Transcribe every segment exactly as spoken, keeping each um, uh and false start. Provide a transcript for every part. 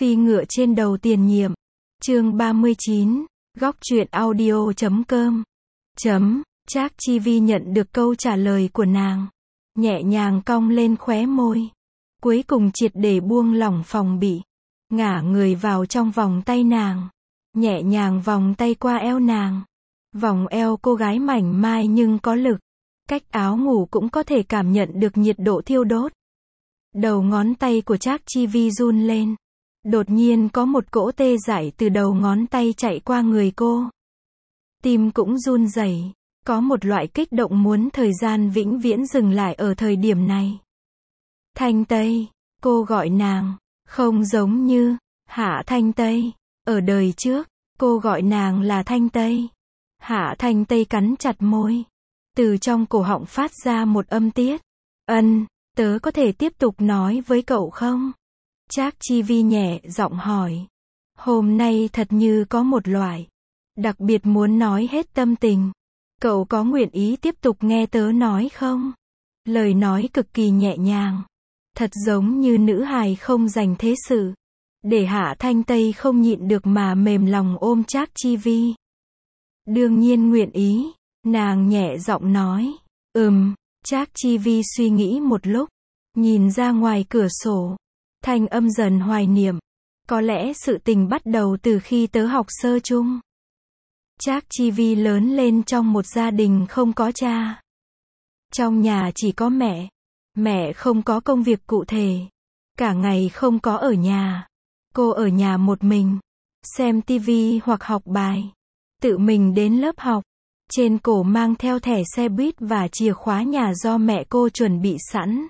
Phi ngựa trên đầu tiền nhiệm. Chương ba mươi chín. Góc truyện audio chấm com. Chấm. Trác Chi Vi nhận được câu trả lời của nàng. Nhẹ nhàng cong lên khóe môi. Cuối cùng triệt để buông lỏng phòng bị. Ngả người vào trong vòng tay nàng. Nhẹ nhàng vòng tay qua eo nàng. Vòng eo cô gái mảnh mai nhưng có lực. Cách áo ngủ cũng có thể cảm nhận được nhiệt độ thiêu đốt. Đầu ngón tay của Trác Chi Vi run lên. Đột nhiên có một cỗ tê dại từ đầu ngón tay chạy qua người cô. Tim cũng run rẩy, có một loại kích động muốn thời gian vĩnh viễn dừng lại ở thời điểm này. Thanh Tây, cô gọi nàng, không giống như Hạ Thanh Tây. Ở đời trước, cô gọi nàng là Thanh Tây. Hạ Thanh Tây cắn chặt môi. Từ trong cổ họng phát ra một âm tiết. Ân, tớ có thể tiếp tục nói với cậu không? Trác Chi Vi nhẹ giọng hỏi. Hôm nay thật như có một loại đặc biệt muốn nói hết tâm tình. Cậu có nguyện ý tiếp tục nghe tớ nói không? Lời nói cực kỳ nhẹ nhàng. Thật giống như nữ hài không dành thế sự. Để Hạ Thanh Tây không nhịn được mà mềm lòng ôm Trác Chi Vi. Đương nhiên nguyện ý. Nàng nhẹ giọng nói. Ừm. Trác Chi Vi suy nghĩ một lúc. Nhìn ra ngoài cửa sổ. Thanh âm dần hoài niệm. Có lẽ sự tình bắt đầu từ khi tớ học sơ chung. Trác Chi Vi lớn lên trong một gia đình không có cha. Trong nhà chỉ có mẹ. Mẹ không có công việc cụ thể. Cả ngày không có ở nhà. Cô ở nhà một mình. Xem tivi hoặc học bài. Tự mình đến lớp học. Trên cổ mang theo thẻ xe buýt và chìa khóa nhà do mẹ cô chuẩn bị sẵn.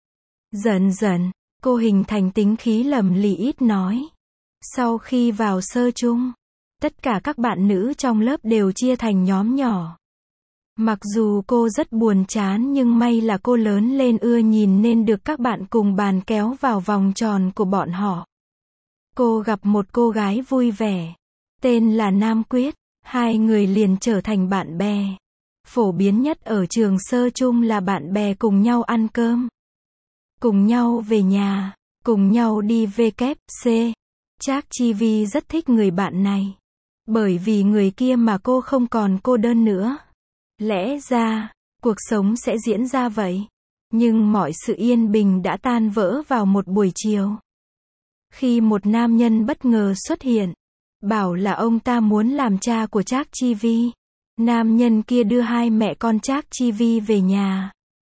Dần dần, cô hình thành tính khí lầm lì ít nói. Sau khi vào sơ chung, tất cả các bạn nữ trong lớp đều chia thành nhóm nhỏ. Mặc dù cô rất buồn chán nhưng may là cô lớn lên ưa nhìn nên được các bạn cùng bàn kéo vào vòng tròn của bọn họ. Cô gặp một cô gái vui vẻ, tên là Nam Quyết, hai người liền trở thành bạn bè. Phổ biến nhất ở trường sơ chung là bạn bè cùng nhau ăn cơm, cùng nhau về nhà, cùng nhau đi vê kép xê. Trác Chi Vi rất thích người bạn này. Bởi vì người kia mà cô không còn cô đơn nữa. Lẽ ra, cuộc sống sẽ diễn ra vậy. Nhưng mọi sự yên bình đã tan vỡ vào một buổi chiều. Khi một nam nhân bất ngờ xuất hiện. Bảo là ông ta muốn làm cha của Trác Chi Vi. Nam nhân kia đưa hai mẹ con Trác Chi Vi về nhà.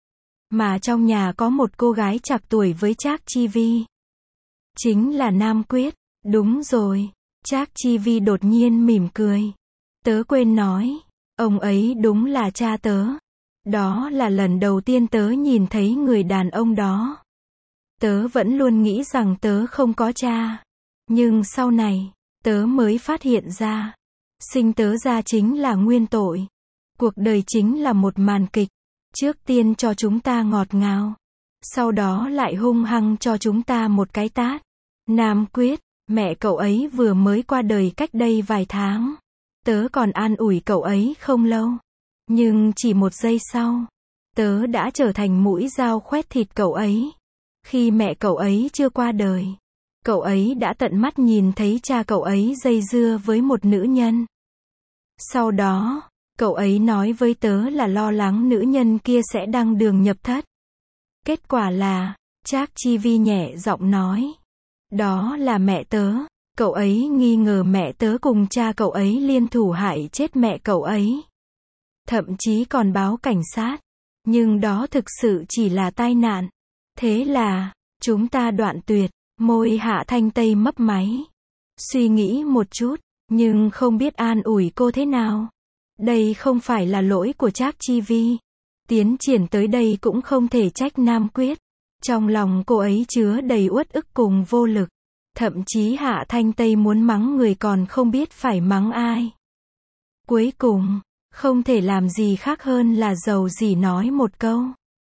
Mà trong nhà có một cô gái trạc tuổi với Trác Chi Vi. Chính là Nam Quyết. Đúng rồi. Trác Chi Vi đột nhiên mỉm cười. Tớ quên nói. Ông ấy đúng là cha tớ. Đó là lần đầu tiên tớ nhìn thấy người đàn ông đó. Tớ vẫn luôn nghĩ rằng tớ không có cha. Nhưng sau này, tớ mới phát hiện ra. Sinh tớ ra chính là nguyên tội. Cuộc đời chính là một màn kịch. Trước tiên cho chúng ta ngọt ngào. Sau đó lại hung hăng cho chúng ta một cái tát. Nam Quyết, mẹ cậu ấy vừa mới qua đời cách đây vài tháng. Tớ còn an ủi cậu ấy không lâu. Nhưng chỉ một giây sau, tớ đã trở thành mũi dao khoét thịt cậu ấy. Khi mẹ cậu ấy chưa qua đời, cậu ấy đã tận mắt nhìn thấy cha cậu ấy dây dưa với một nữ nhân. Sau đó, cậu ấy nói với tớ là lo lắng nữ nhân kia sẽ đăng đường nhập thất. Kết quả là, Trác Chi Vi nhẹ giọng nói. Đó là mẹ tớ. Cậu ấy nghi ngờ mẹ tớ cùng cha cậu ấy liên thủ hại chết mẹ cậu ấy. Thậm chí còn báo cảnh sát. Nhưng đó thực sự chỉ là tai nạn. Thế là, chúng ta đoạn tuyệt. Môi Hạ Thanh Tây mấp máy. Suy nghĩ một chút, nhưng không biết an ủi cô thế nào. Đây không phải là lỗi của Trác Chi Vi. Tiến triển tới đây cũng không thể trách Nam Quyết. Trong lòng cô ấy chứa đầy uất ức cùng vô lực. Thậm chí Hạ Thanh Tây muốn mắng người còn không biết phải mắng ai. Cuối cùng, không thể làm gì khác hơn là dầu dỉ nói một câu.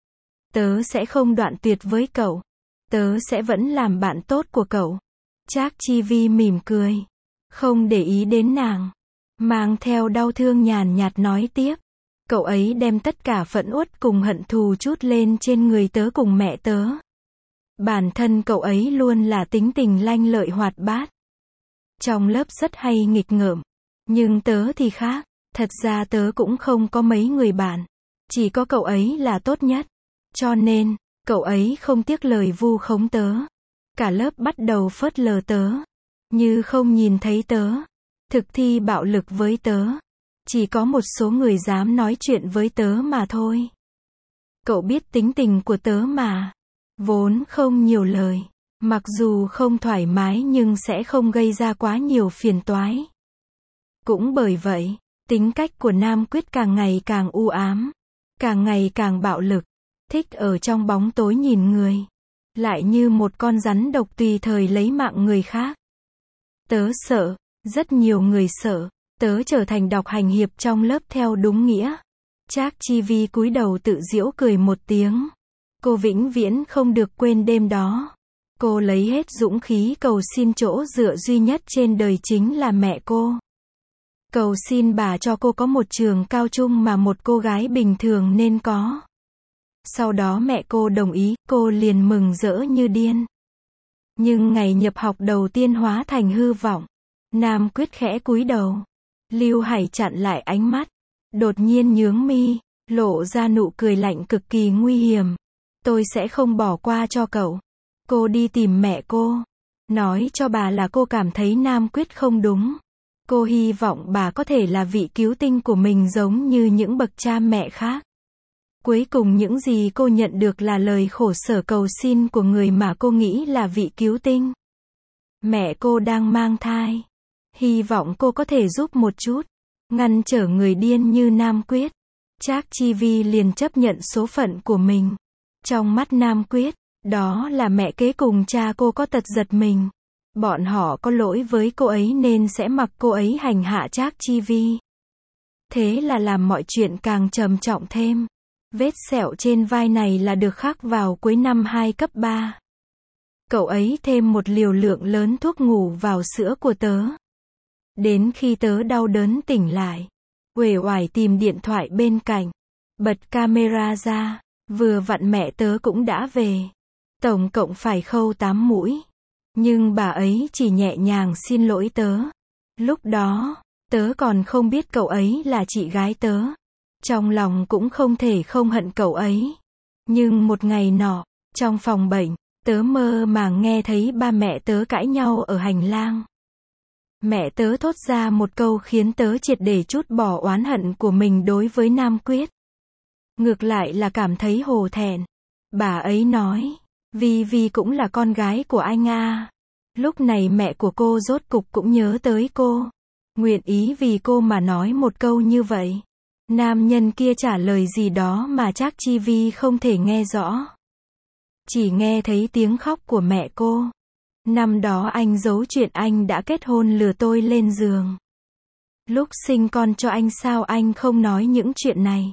Tớ sẽ không đoạn tuyệt với cậu. Tớ sẽ vẫn làm bạn tốt của cậu. Trác Chi Vi mỉm cười. Không để ý đến nàng. Mang theo đau thương nhàn nhạt nói tiếp. Cậu ấy đem tất cả phẫn uất cùng hận thù trút lên trên người tớ cùng mẹ tớ. Bản thân cậu ấy luôn là tính tình lanh lợi hoạt bát. Trong lớp rất hay nghịch ngợm. Nhưng tớ thì khác. Thật ra tớ cũng không có mấy người bạn. Chỉ có cậu ấy là tốt nhất. Cho nên, cậu ấy không tiếc lời vu khống tớ. Cả lớp bắt đầu phớt lờ tớ. Như không nhìn thấy tớ. Thực thi bạo lực với tớ. Chỉ có một số người dám nói chuyện với tớ mà thôi. Cậu biết tính tình của tớ mà. Vốn không nhiều lời. Mặc dù không thoải mái nhưng sẽ không gây ra quá nhiều phiền toái. Cũng bởi vậy, tính cách của Nam Quyết càng ngày càng u ám. Càng ngày càng bạo lực. Thích ở trong bóng tối nhìn người. Lại như một con rắn độc tùy thời lấy mạng người khác. Tớ sợ. Rất nhiều người sợ. Tớ trở thành độc hành hiệp trong lớp theo đúng nghĩa. Trác Chi Vi cúi đầu tự giễu cười một tiếng. Cô vĩnh viễn không được quên đêm đó. Cô lấy hết dũng khí cầu xin chỗ dựa duy nhất trên đời chính là mẹ cô. Cầu xin bà cho cô có một trường cao trung mà một cô gái bình thường nên có. Sau đó mẹ cô đồng ý, cô liền mừng rỡ như điên. Nhưng ngày nhập học đầu tiên hóa thành hư vọng. Nam Quyết khẽ cúi đầu. Lưu Hải chặn lại ánh mắt. Đột nhiên nhướng mi, lộ ra nụ cười lạnh cực kỳ nguy hiểm. Tôi sẽ không bỏ qua cho cậu. Cô đi tìm mẹ cô. Nói cho bà là cô cảm thấy Nam Quyết không đúng. Cô hy vọng bà có thể là vị cứu tinh của mình giống như những bậc cha mẹ khác. Cuối cùng những gì cô nhận được là lời khổ sở cầu xin của người mà cô nghĩ là vị cứu tinh. Mẹ cô đang mang thai. Hy vọng cô có thể giúp một chút. Ngăn trở người điên như Nam Quyết. Trác Chi Vi liền chấp nhận số phận của mình. Trong mắt Nam Quyết, đó là mẹ kế cùng cha cô có tật giật mình. Bọn họ có lỗi với cô ấy nên sẽ mặc cô ấy hành hạ Trác Chi Vi. Thế là làm mọi chuyện càng trầm trọng thêm. Vết sẹo trên vai này là được khắc vào cuối năm hai cấp ba. Cậu ấy thêm một liều lượng lớn thuốc ngủ vào sữa của tớ. Đến khi tớ đau đớn tỉnh lại, uể oải tìm điện thoại bên cạnh, bật camera ra, vừa vặn mẹ tớ cũng đã về. Tổng cộng phải khâu tám mũi. Nhưng bà ấy chỉ nhẹ nhàng xin lỗi tớ. Lúc đó, tớ còn không biết cậu ấy là chị gái tớ. Trong lòng cũng không thể không hận cậu ấy. Nhưng một ngày nọ, trong phòng bệnh, tớ mơ màng nghe thấy ba mẹ tớ cãi nhau ở hành lang. Mẹ tớ thốt ra một câu khiến tớ triệt để trút bỏ oán hận của mình đối với Nam Quyết. Ngược lại là cảm thấy hổ thẹn. Bà ấy nói, Vi Vi cũng là con gái của anh à. Lúc này mẹ của cô rốt cục cũng nhớ tới cô. Nguyện ý vì cô mà nói một câu như vậy. Nam nhân kia trả lời gì đó mà Trác Chi Vi không thể nghe rõ. Chỉ nghe thấy tiếng khóc của mẹ cô. Năm đó anh giấu chuyện anh đã kết hôn lừa tôi lên giường. Lúc sinh con cho anh sao anh không nói những chuyện này.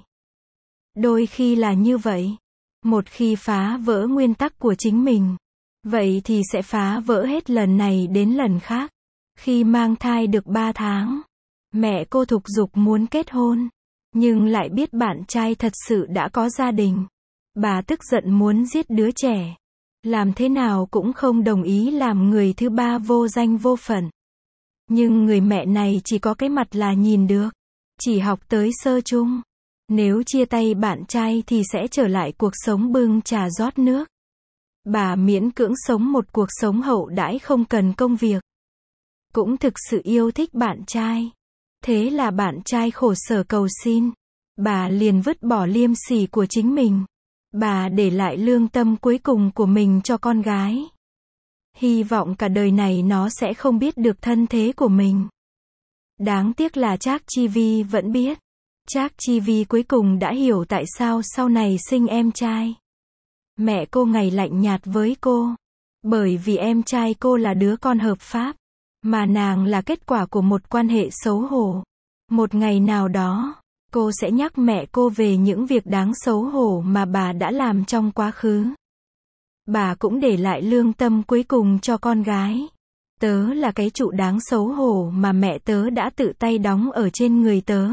Đôi khi là như vậy. Một khi phá vỡ nguyên tắc của chính mình, vậy thì sẽ phá vỡ hết lần này đến lần khác. Khi mang thai được ba tháng, mẹ cô thúc giục muốn kết hôn, nhưng lại biết bạn trai thật sự đã có gia đình. Bà tức giận muốn giết đứa trẻ. Làm thế nào cũng không đồng ý làm người thứ ba vô danh vô phận. Nhưng người mẹ này chỉ có cái mặt là nhìn được. Chỉ học tới sơ trung. Nếu chia tay bạn trai thì sẽ trở lại cuộc sống bưng trà rót nước. Bà miễn cưỡng sống một cuộc sống hậu đãi không cần công việc. Cũng thực sự yêu thích bạn trai. Thế là bạn trai khổ sở cầu xin. Bà liền vứt bỏ liêm sỉ của chính mình. Bà để lại lương tâm cuối cùng của mình cho con gái. Hy vọng cả đời này nó sẽ không biết được thân thế của mình. Đáng tiếc là Trác Chi Vi vẫn biết. Trác Chi Vi cuối cùng đã hiểu tại sao sau này sinh em trai. Mẹ cô ngày lạnh nhạt với cô. Bởi vì em trai cô là đứa con hợp pháp. Mà nàng là kết quả của một quan hệ xấu hổ. Một ngày nào đó, cô sẽ nhắc mẹ cô về những việc đáng xấu hổ mà bà đã làm trong quá khứ. Bà cũng để lại lương tâm cuối cùng cho con gái. Tớ là cái trụ đáng xấu hổ mà mẹ tớ đã tự tay đóng ở trên người tớ.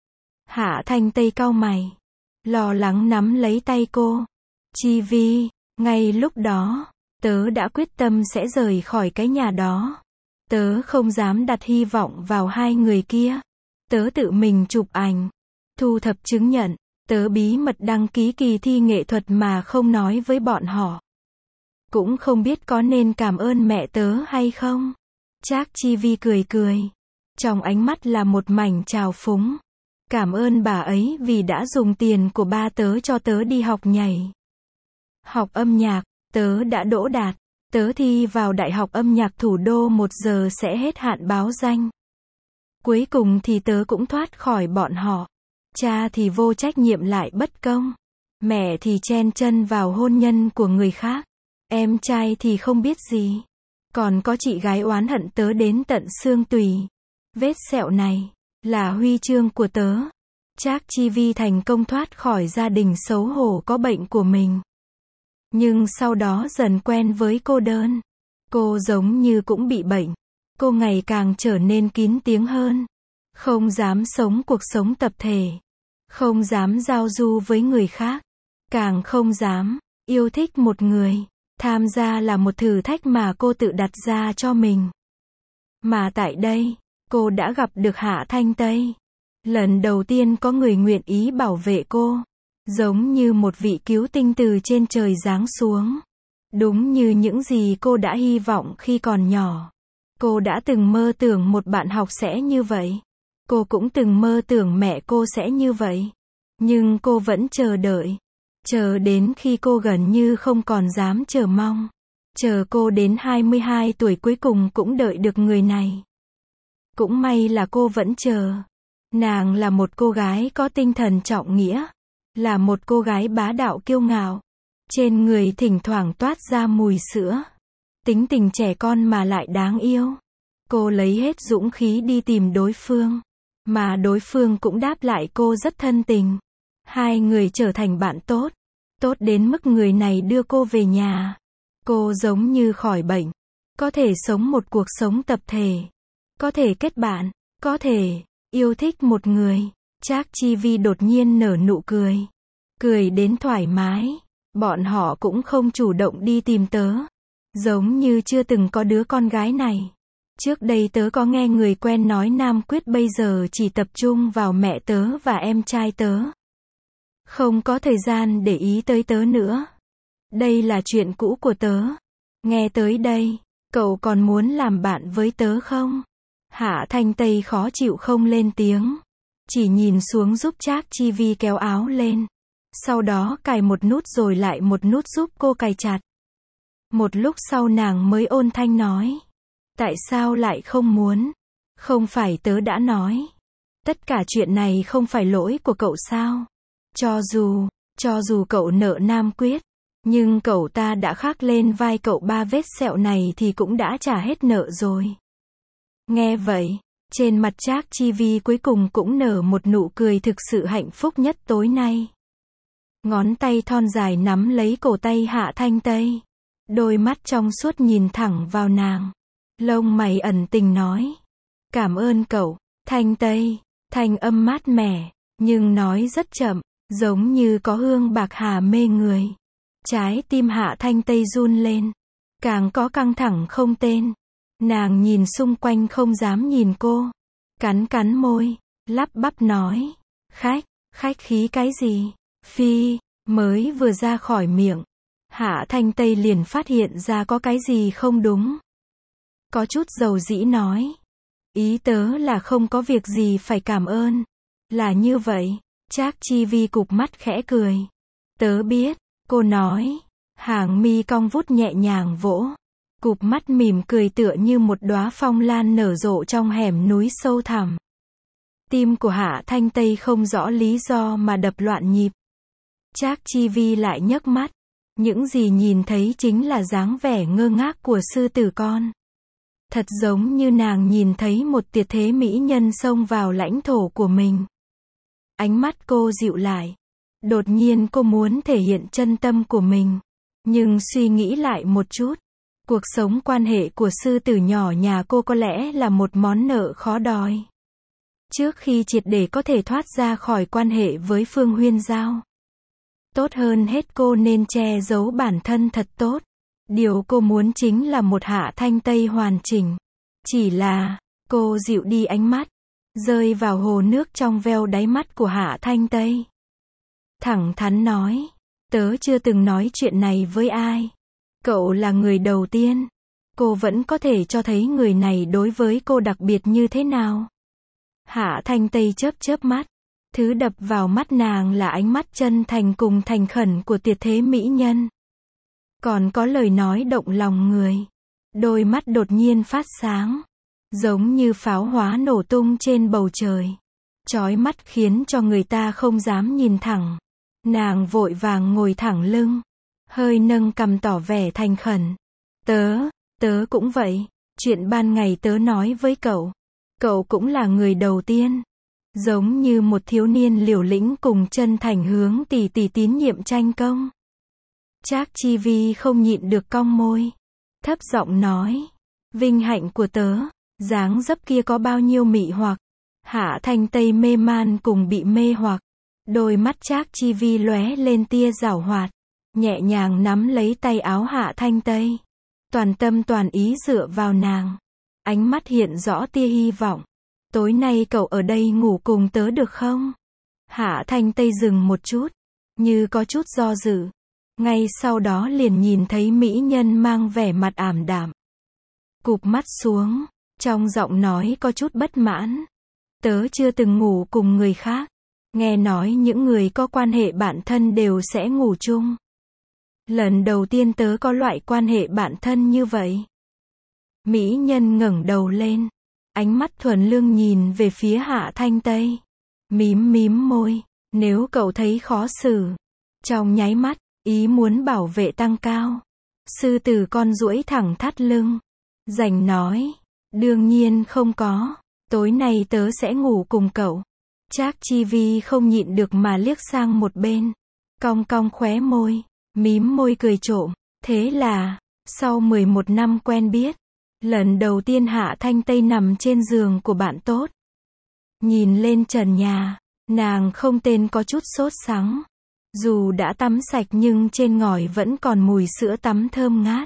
Hạ Thanh Tây cau mày, lo lắng nắm lấy tay cô. Chi Vi, Ngay lúc đó, tớ đã quyết tâm sẽ rời khỏi cái nhà đó. Tớ không dám đặt hy vọng vào hai người kia. Tớ tự mình chụp ảnh, thu thập chứng nhận. Tớ bí mật đăng ký kỳ thi nghệ thuật mà không nói với bọn họ. Cũng không biết có nên cảm ơn mẹ tớ hay không. Trác Chi Vi cười cười. Trong ánh mắt là một mảnh trào phúng. Cảm ơn bà ấy vì đã dùng tiền của ba tớ cho tớ đi học nhảy. Học âm nhạc, tớ đã đỗ đạt. Tớ thi vào Đại học âm nhạc thủ đô một giờ sẽ hết hạn báo danh. Cuối cùng thì tớ cũng thoát khỏi bọn họ. Cha thì vô trách nhiệm lại bất công. Mẹ thì chen chân vào hôn nhân của người khác. Em trai thì không biết gì. Còn có chị gái oán hận tớ đến tận xương tủy. Vết sẹo này là huy chương của tớ. Trác Chi Vi thành công thoát khỏi gia đình xấu hổ có bệnh của mình. Nhưng sau đó dần quen với cô đơn. Cô giống như cũng bị bệnh. Cô ngày càng trở nên kín tiếng hơn. Không dám sống cuộc sống tập thể. Không dám giao du với người khác. Càng không dám yêu thích một người. Tham gia là một thử thách mà cô tự đặt ra cho mình. Mà tại đây, cô đã gặp được Hạ Thanh Tây. Lần đầu tiên có người nguyện ý bảo vệ cô. Giống như một vị cứu tinh từ trên trời giáng xuống. Đúng như những gì cô đã hy vọng khi còn nhỏ. Cô đã từng mơ tưởng một bạn học sẽ như vậy. Cô cũng từng mơ tưởng mẹ cô sẽ như vậy. Nhưng cô vẫn chờ đợi. Chờ đến khi cô gần như không còn dám chờ mong. Chờ cô đến hai mươi hai tuổi cuối cùng cũng đợi được người này. Cũng may là cô vẫn chờ. Nàng là một cô gái có tinh thần trọng nghĩa. Là một cô gái bá đạo kiêu ngạo. Trên người thỉnh thoảng toát ra mùi sữa. Tính tình trẻ con mà lại đáng yêu. Cô lấy hết dũng khí đi tìm đối phương. Mà đối phương cũng đáp lại cô rất thân tình. Hai người trở thành bạn tốt. Tốt đến mức người này đưa cô về nhà. Cô giống như khỏi bệnh. Có thể sống một cuộc sống tập thể. Có thể kết bạn. Có thể yêu thích một người. Trác Chi Vi đột nhiên nở nụ cười. Cười đến thoải mái. Bọn họ cũng không chủ động đi tìm tớ. Giống như chưa từng có đứa con gái này. Trước đây tớ có nghe người quen nói Nam Quyết bây giờ chỉ tập trung vào mẹ tớ và em trai tớ. Không có thời gian để ý tới tớ nữa. Đây là chuyện cũ của tớ. Nghe tới đây, cậu còn muốn làm bạn với tớ không? Hạ Thanh Tây khó chịu không lên tiếng. Chỉ nhìn xuống giúp Trác Chi Vi kéo áo lên. Sau đó cài một nút rồi lại một nút giúp cô cài chặt. Một lúc sau nàng mới ôn thanh nói. Tại sao lại không muốn? Không phải tớ đã nói. Tất cả chuyện này không phải lỗi của cậu sao? Cho dù, cho dù cậu nợ Nam Quyết. Nhưng cậu ta đã khắc lên vai cậu ba vết sẹo này thì cũng đã trả hết nợ rồi. Nghe vậy, trên mặt Trác Chi Vi cuối cùng cũng nở một nụ cười thực sự hạnh phúc nhất tối nay. Ngón tay thon dài nắm lấy cổ tay Hạ Thanh Tây. Đôi mắt trong suốt nhìn thẳng vào nàng. Lông mày ẩn tình nói. Cảm ơn cậu, Thanh Tây. Thanh âm mát mẻ, nhưng nói rất chậm, giống như có hương bạc hà mê người. Trái tim Hạ Thanh Tây run lên. Càng có căng thẳng không tên. Nàng nhìn xung quanh không dám nhìn cô. Cắn cắn môi, lắp bắp nói. Khách, khách khí cái gì? Phi, mới vừa ra khỏi miệng. Hạ Thanh Tây liền phát hiện ra có cái gì không đúng. Có chút dầu dĩ nói. Ý tớ là không có việc gì phải cảm ơn. Là như vậy. Trác Chi Vi cụp mắt khẽ cười. Tớ biết, cô nói. Hàng mi cong vút nhẹ nhàng vỗ. Cụp mắt mỉm cười tựa như một đóa phong lan nở rộ trong hẻm núi sâu thẳm. Tim của Hạ Thanh Tây không rõ lý do mà đập loạn nhịp. Trác Chi Vi lại nhấc mắt. Những gì nhìn thấy chính là dáng vẻ ngơ ngác của sư tử con. Thật giống như nàng nhìn thấy một tuyệt thế mỹ nhân xông vào lãnh thổ của mình. Ánh mắt cô dịu lại. Đột nhiên cô muốn thể hiện chân tâm của mình. Nhưng suy nghĩ lại một chút. Cuộc sống quan hệ của sư tử nhỏ nhà cô có lẽ là một món nợ khó đòi. Trước khi triệt để có thể thoát ra khỏi quan hệ với Phương Huyên Giao. Tốt hơn hết cô nên che giấu bản thân thật tốt. Điều cô muốn chính là một Hạ Thanh Tây hoàn chỉnh. Chỉ là, cô dịu đi ánh mắt, rơi vào hồ nước trong veo đáy mắt của Hạ Thanh Tây. Thẳng thắn nói, tớ chưa từng nói chuyện này với ai. Cậu là người đầu tiên. Cô vẫn có thể cho thấy người này đối với cô đặc biệt như thế nào. Hạ Thanh Tây chớp chớp mắt. Thứ đập vào mắt nàng là ánh mắt chân thành cùng thành khẩn của tuyệt thế mỹ nhân. Còn có lời nói động lòng người. Đôi mắt đột nhiên phát sáng. Giống như pháo hoa nổ tung trên bầu trời. Chói mắt khiến cho người ta không dám nhìn thẳng. Nàng vội vàng ngồi thẳng lưng. Hơi nâng cằm tỏ vẻ thành khẩn. Tớ, tớ cũng vậy. Chuyện ban ngày tớ nói với cậu. Cậu cũng là người đầu tiên. Giống như một thiếu niên liều lĩnh cùng chân thành hướng tỷ tỷ tín nhiệm tranh công. Trác Chi Vi không nhịn được cong môi. Thấp giọng nói. Vinh hạnh của tớ. Dáng dấp kia có bao nhiêu mị hoặc. Hạ Thanh Tây mê man cùng bị mê hoặc. Đôi mắt Trác Chi Vi lóe lên tia giảo hoạt. Nhẹ nhàng nắm lấy tay áo Hạ Thanh Tây. Toàn tâm toàn ý dựa vào nàng. Ánh mắt hiện rõ tia hy vọng. Tối nay cậu ở đây ngủ cùng tớ được không? Hạ Thanh Tây dừng một chút. Như có chút do dự. Ngay sau đó liền nhìn thấy mỹ nhân mang vẻ mặt ảm đạm. Cụp mắt xuống. Trong giọng nói có chút bất mãn. Tớ chưa từng ngủ cùng người khác. Nghe nói những người có quan hệ bạn thân đều sẽ ngủ chung. Lần đầu tiên tớ có loại quan hệ bạn thân như vậy. Mỹ nhân ngẩng đầu lên. Ánh mắt thuần lương nhìn về phía Hạ Thanh Tây. Mím mím môi. Nếu cậu thấy khó xử. Trong nháy mắt, ý muốn bảo vệ tăng cao. Sư tử con duỗi thẳng thắt lưng. Rành nói. Đương nhiên không có. Tối nay tớ sẽ ngủ cùng cậu. Trác Chi Vi không nhịn được mà liếc sang một bên. Cong cong khóe môi. Mím môi cười trộm. Thế là, sau mười một năm quen biết. Lần đầu tiên Hạ Thanh Tây nằm trên giường của bạn tốt. Nhìn lên trần nhà. Nàng không tên có chút sốt sắng. Dù đã tắm sạch nhưng trên ngòi vẫn còn mùi sữa tắm thơm ngát.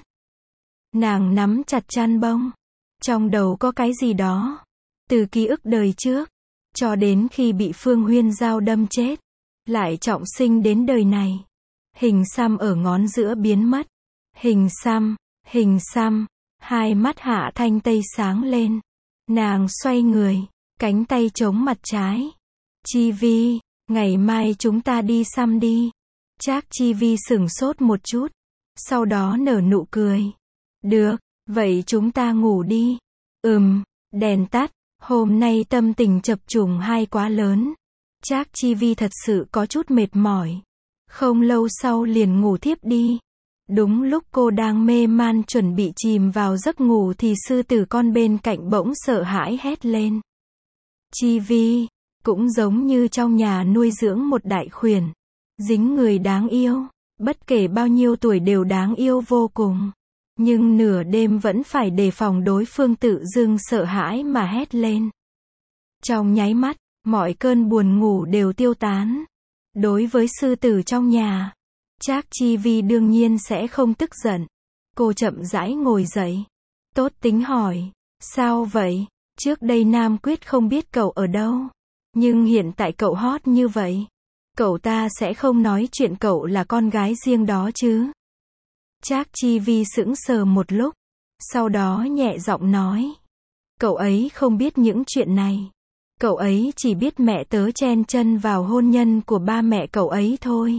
Nàng nắm chặt chăn bông. Trong đầu có cái gì đó. Từ ký ức đời trước. Cho đến khi bị Phương Huyên dao đâm chết. Lại trọng sinh đến đời này. Hình xăm ở ngón giữa biến mất. Hình xăm, hình xăm. Hai mắt Hạ Thanh Tây sáng lên. Nàng xoay người. Cánh tay chống mặt trái. Chi Vi, ngày mai chúng ta đi xăm đi. Trác Chi Vi sửng sốt một chút. Sau đó nở nụ cười. Được, vậy chúng ta ngủ đi. Ừm, đèn tắt. Hôm nay tâm tình chập trùng hai quá lớn. Trác Chi Vi thật sự có chút mệt mỏi. Không lâu sau liền ngủ thiếp đi. Đúng lúc cô đang mê man chuẩn bị chìm vào giấc ngủ thì sư tử con bên cạnh bỗng sợ hãi hét lên. Chi Vi, cũng giống như trong nhà nuôi dưỡng một đại khuyển. Dính người đáng yêu. Bất kể bao nhiêu tuổi đều đáng yêu vô cùng. Nhưng nửa đêm vẫn phải đề phòng đối phương tự dưng sợ hãi mà hét lên. Trong nháy mắt, mọi cơn buồn ngủ đều tiêu tán. Đối với sư tử trong nhà, Trác Chi Vi đương nhiên sẽ không tức giận. Cô chậm rãi ngồi dậy. Tốt tính hỏi, sao vậy? Trước đây Nam Quyết không biết cậu ở đâu. Nhưng hiện tại cậu hot như vậy. Cậu ta sẽ không nói chuyện cậu là con gái riêng đó chứ? Trác Chi Vi sững sờ một lúc. Sau đó nhẹ giọng nói. Cậu ấy không biết những chuyện này. Cậu ấy chỉ biết mẹ tớ chen chân vào hôn nhân của ba mẹ cậu ấy thôi.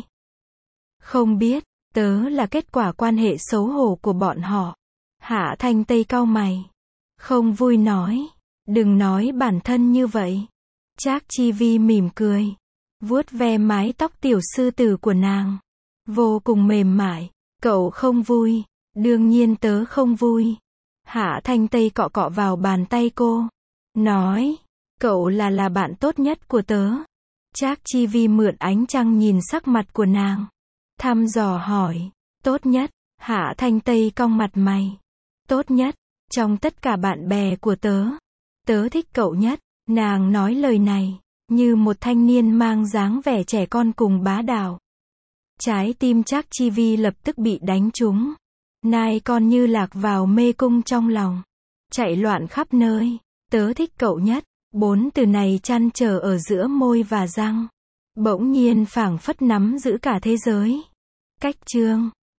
Không biết, tớ là kết quả quan hệ xấu hổ của bọn họ. Hạ Thanh Tây cau mày. Không vui nói. Đừng nói bản thân như vậy. Trác Chi Vi mỉm cười. Vuốt ve mái tóc tiểu sư tử của nàng. Vô cùng mềm mại. Cậu không vui. Đương nhiên tớ không vui. Hạ Thanh Tây cọ cọ vào bàn tay cô. Nói. Cậu là là bạn tốt nhất của tớ. Trác Chi Vi mượn ánh trăng nhìn sắc mặt của nàng. Thăm dò hỏi. Tốt nhất. Hạ Thanh Tây cong mặt mày. Tốt nhất. Trong tất cả bạn bè của tớ. Tớ thích cậu nhất. Nàng nói lời này. Như một thanh niên mang dáng vẻ trẻ con cùng bá đạo. Trái tim Trác Chi Vi lập tức bị đánh trúng. Nai con như lạc vào mê cung trong lòng. Chạy loạn khắp nơi. Tớ thích cậu nhất. Bốn từ này chăn trở ở giữa môi và răng. Bỗng nhiên phảng phất nắm giữ cả thế giới. Cách chương